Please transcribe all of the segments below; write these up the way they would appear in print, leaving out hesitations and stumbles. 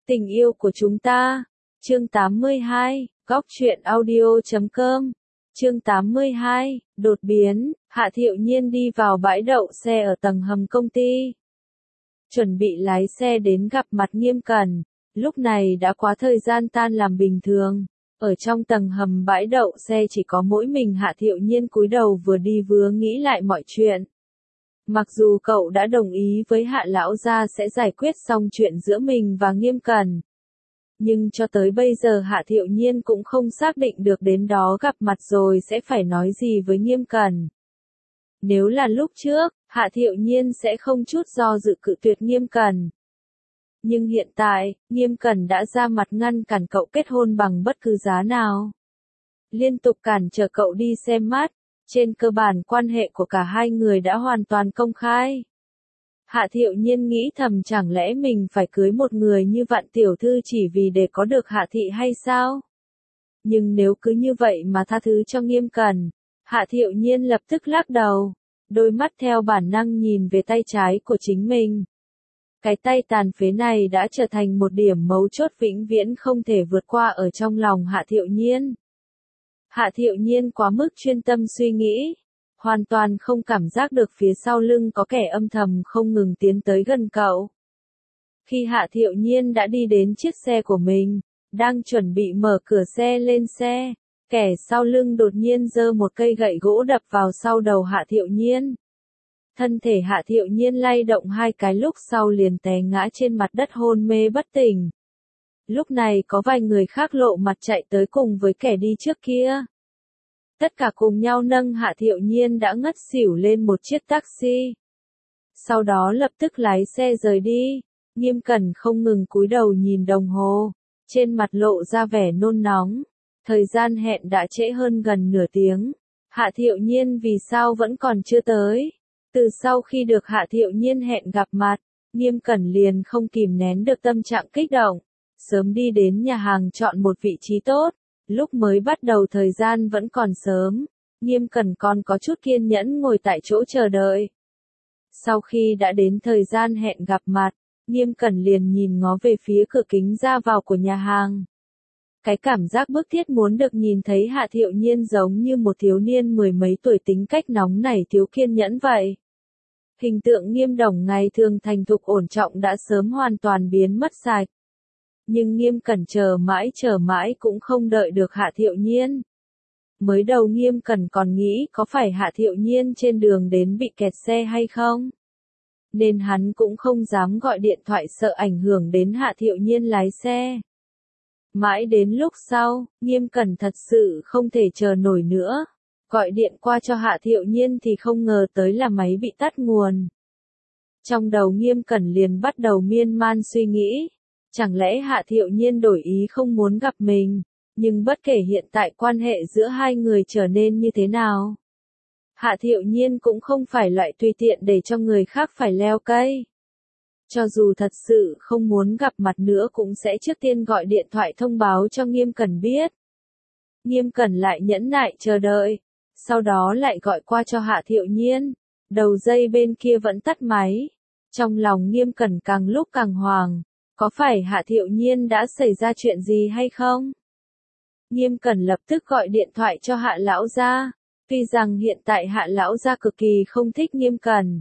Tình yêu của chúng ta. Chương 82, góc truyện audio.com. Chương 82, đột biến. Hạ Thiệu Nhiên đi vào bãi đậu xe ở tầng hầm công ty. Chuẩn bị lái xe đến gặp mặt Nghiêm Cẩn. Lúc này đã quá thời gian tan làm bình thường. Ở trong tầng hầm bãi đậu xe chỉ có mỗi mình Hạ Thiệu Nhiên cúi đầu vừa đi vừa nghĩ lại mọi chuyện. Mặc dù cậu đã đồng ý với Hạ lão gia sẽ giải quyết xong chuyện giữa mình và Nghiêm Cẩn. Nhưng cho tới bây giờ Hạ Thiệu Nhiên cũng không xác định được đến đó gặp mặt rồi sẽ phải nói gì với Nghiêm Cẩn. Nếu là lúc trước, Hạ Thiệu Nhiên sẽ không chút do dự cự tuyệt Nghiêm Cẩn. Nhưng hiện tại, Nghiêm Cẩn đã ra mặt ngăn cản cậu kết hôn bằng bất cứ giá nào. Liên tục cản trở cậu đi xem mắt, trên cơ bản quan hệ của cả hai người đã hoàn toàn công khai. Hạ Thiệu Nhiên nghĩ thầm chẳng lẽ mình phải cưới một người như Vạn tiểu thư chỉ vì để có được Hạ thị hay sao? Nhưng nếu cứ như vậy mà tha thứ cho Nghiêm Cẩn, Hạ Thiệu Nhiên lập tức lắc đầu, đôi mắt theo bản năng nhìn về tay trái của chính mình. Cái tay tàn phế này đã trở thành một điểm mấu chốt vĩnh viễn không thể vượt qua ở trong lòng Hạ Thiệu Nhiên. Hạ Thiệu Nhiên quá mức chuyên tâm suy nghĩ, hoàn toàn không cảm giác được phía sau lưng có kẻ âm thầm không ngừng tiến tới gần cậu. Khi Hạ Thiệu Nhiên đã đi đến chiếc xe của mình, đang chuẩn bị mở cửa xe lên xe, kẻ sau lưng đột nhiên giơ một cây gậy gỗ đập vào sau đầu Hạ Thiệu Nhiên. Thân thể Hạ Thiệu Nhiên lay động hai cái lúc sau liền té ngã trên mặt đất hôn mê bất tỉnh. Lúc này có vài người khác lộ mặt chạy tới cùng với kẻ đi trước kia. Tất cả cùng nhau nâng Hạ Thiệu Nhiên đã ngất xỉu lên một chiếc taxi. Sau đó lập tức lái xe rời đi. Nghiêm Cẩn không ngừng cúi đầu nhìn đồng hồ, trên mặt lộ ra vẻ nôn nóng. Thời gian hẹn đã trễ hơn gần nửa tiếng. Hạ Thiệu Nhiên vì sao vẫn còn chưa tới? Từ sau khi được Hạ Thiệu Nhiên hẹn gặp mặt, Nghiêm Cẩn liền không kìm nén được tâm trạng kích động. Sớm đi đến nhà hàng chọn một vị trí tốt. Lúc mới bắt đầu thời gian vẫn còn sớm, Nghiêm Cẩn còn có chút kiên nhẫn ngồi tại chỗ chờ đợi. Sau khi đã đến thời gian hẹn gặp mặt, Nghiêm Cẩn liền nhìn ngó về phía cửa kính ra vào của nhà hàng. Cái cảm giác bức thiết muốn được nhìn thấy Hạ Thiệu Nhiên giống như một thiếu niên mười mấy tuổi tính cách nóng nảy thiếu kiên nhẫn vậy. Hình tượng Nghiêm Đồng ngày thường thành thục ổn trọng đã sớm hoàn toàn biến mất sạch. Nhưng Nghiêm Cẩn chờ mãi cũng không đợi được Hạ Thiệu Nhiên. Mới đầu Nghiêm Cẩn còn nghĩ có phải Hạ Thiệu Nhiên trên đường đến bị kẹt xe hay không? Nên hắn cũng không dám gọi điện thoại sợ ảnh hưởng đến Hạ Thiệu Nhiên lái xe. Mãi đến lúc sau, Nghiêm Cẩn thật sự không thể chờ nổi nữa. Gọi điện qua cho Hạ Thiệu Nhiên thì không ngờ tới là máy bị tắt nguồn. Trong đầu Nghiêm Cẩn liền bắt đầu miên man suy nghĩ. Chẳng lẽ Hạ Thiệu Nhiên đổi ý không muốn gặp mình, nhưng bất kể hiện tại quan hệ giữa hai người trở nên như thế nào. Hạ Thiệu Nhiên cũng không phải loại tùy tiện để cho người khác phải leo cây. Cho dù thật sự không muốn gặp mặt nữa cũng sẽ trước tiên gọi điện thoại thông báo cho Nghiêm Cẩn biết. Nghiêm Cẩn lại nhẫn nại chờ đợi, sau đó lại gọi qua cho Hạ Thiệu Nhiên. Đầu dây bên kia vẫn tắt máy. Trong lòng Nghiêm Cẩn càng lúc càng hoang. Có phải Hạ Thiệu Nhiên đã xảy ra chuyện gì hay không? Nghiêm Cẩn lập tức gọi điện thoại cho Hạ lão gia. Tuy rằng hiện tại Hạ lão gia cực kỳ không thích Nghiêm Cẩn,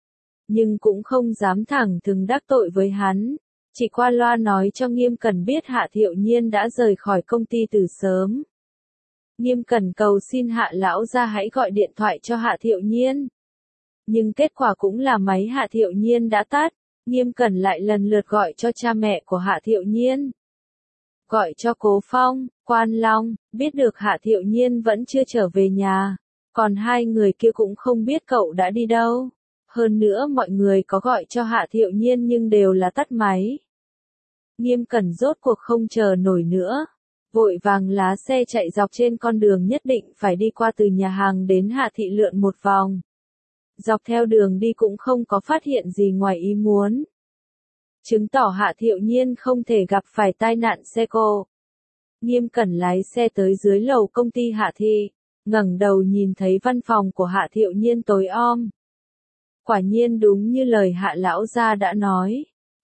nhưng cũng không dám thẳng thừng đắc tội với hắn. Chỉ qua loa nói cho Nghiêm Cẩn biết Hạ Thiệu Nhiên đã rời khỏi công ty từ sớm. Nghiêm Cẩn cầu xin Hạ lão gia hãy gọi điện thoại cho Hạ Thiệu Nhiên. Nhưng kết quả cũng là máy Hạ Thiệu Nhiên đã tắt. Nghiêm Cẩn lại lần lượt gọi cho cha mẹ của Hạ Thiệu Nhiên. Gọi cho Cố Phong, Quan Long, biết được Hạ Thiệu Nhiên vẫn chưa trở về nhà. Còn hai người kia cũng không biết cậu đã đi đâu. Hơn nữa mọi người có gọi cho Hạ Thiệu Nhiên nhưng đều là tắt máy. Nghiêm Cẩn rốt cuộc không chờ nổi nữa. Vội vàng lá xe chạy dọc trên con đường nhất định phải đi qua từ nhà hàng đến Hạ Thị lượn một vòng. Dọc theo đường đi cũng không có phát hiện gì ngoài ý muốn. Chứng tỏ Hạ Thiệu Nhiên không thể gặp phải tai nạn xe cộ. Nghiêm Cẩn lái xe tới dưới lầu công ty Hạ Thị, ngẩng đầu nhìn thấy văn phòng của Hạ Thiệu Nhiên tối om. Quả nhiên đúng như lời Hạ lão gia đã nói,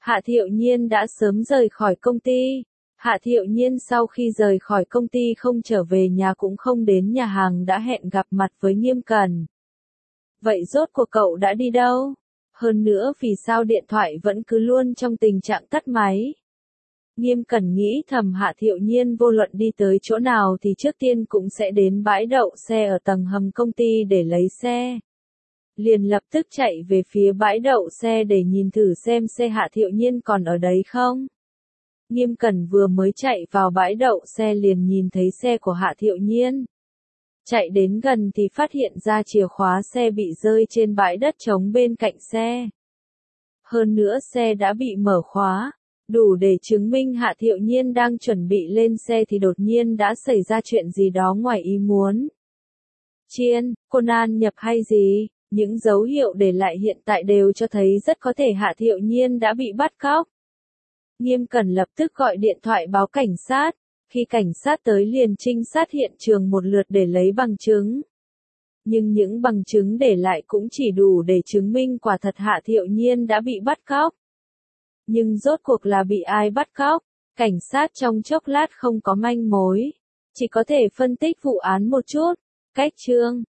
Hạ Thiệu Nhiên đã sớm rời khỏi công ty. Hạ Thiệu Nhiên sau khi rời khỏi công ty không trở về nhà cũng không đến nhà hàng đã hẹn gặp mặt với Nghiêm Cẩn. Vậy rốt cuộc cậu đã đi đâu? Hơn nữa vì sao điện thoại vẫn cứ luôn trong tình trạng tắt máy? Nghiêm Cẩn nghĩ thầm Hạ Thiệu Nhiên vô luận đi tới chỗ nào thì trước tiên cũng sẽ đến bãi đậu xe ở tầng hầm công ty để lấy xe. Liền lập tức chạy về phía bãi đậu xe để nhìn thử xem xe Hạ Thiệu Nhiên còn ở đấy không. Nghiêm Cẩn vừa mới chạy vào bãi đậu xe liền nhìn thấy xe của Hạ Thiệu Nhiên. Chạy đến gần thì phát hiện ra chìa khóa xe bị rơi trên bãi đất trống bên cạnh xe. Hơn nữa xe đã bị mở khóa, đủ để chứng minh Hạ Thiệu Nhiên đang chuẩn bị lên xe thì đột nhiên đã xảy ra chuyện gì đó ngoài ý muốn. Chiên, Conan nhập hay gì? Những dấu hiệu để lại hiện tại đều cho thấy rất có thể Hạ Thiệu Nhiên đã bị bắt cóc. Nghiêm Cẩn lập tức gọi điện thoại báo cảnh sát. Khi cảnh sát tới liền trinh sát hiện trường một lượt để lấy bằng chứng. Nhưng những bằng chứng để lại cũng chỉ đủ để chứng minh quả thật Hạ Thiệu Nhiên đã bị bắt cóc. Nhưng rốt cuộc là bị ai bắt cóc? Cảnh sát trong chốc lát không có manh mối. Chỉ có thể phân tích vụ án một chút. Cách chương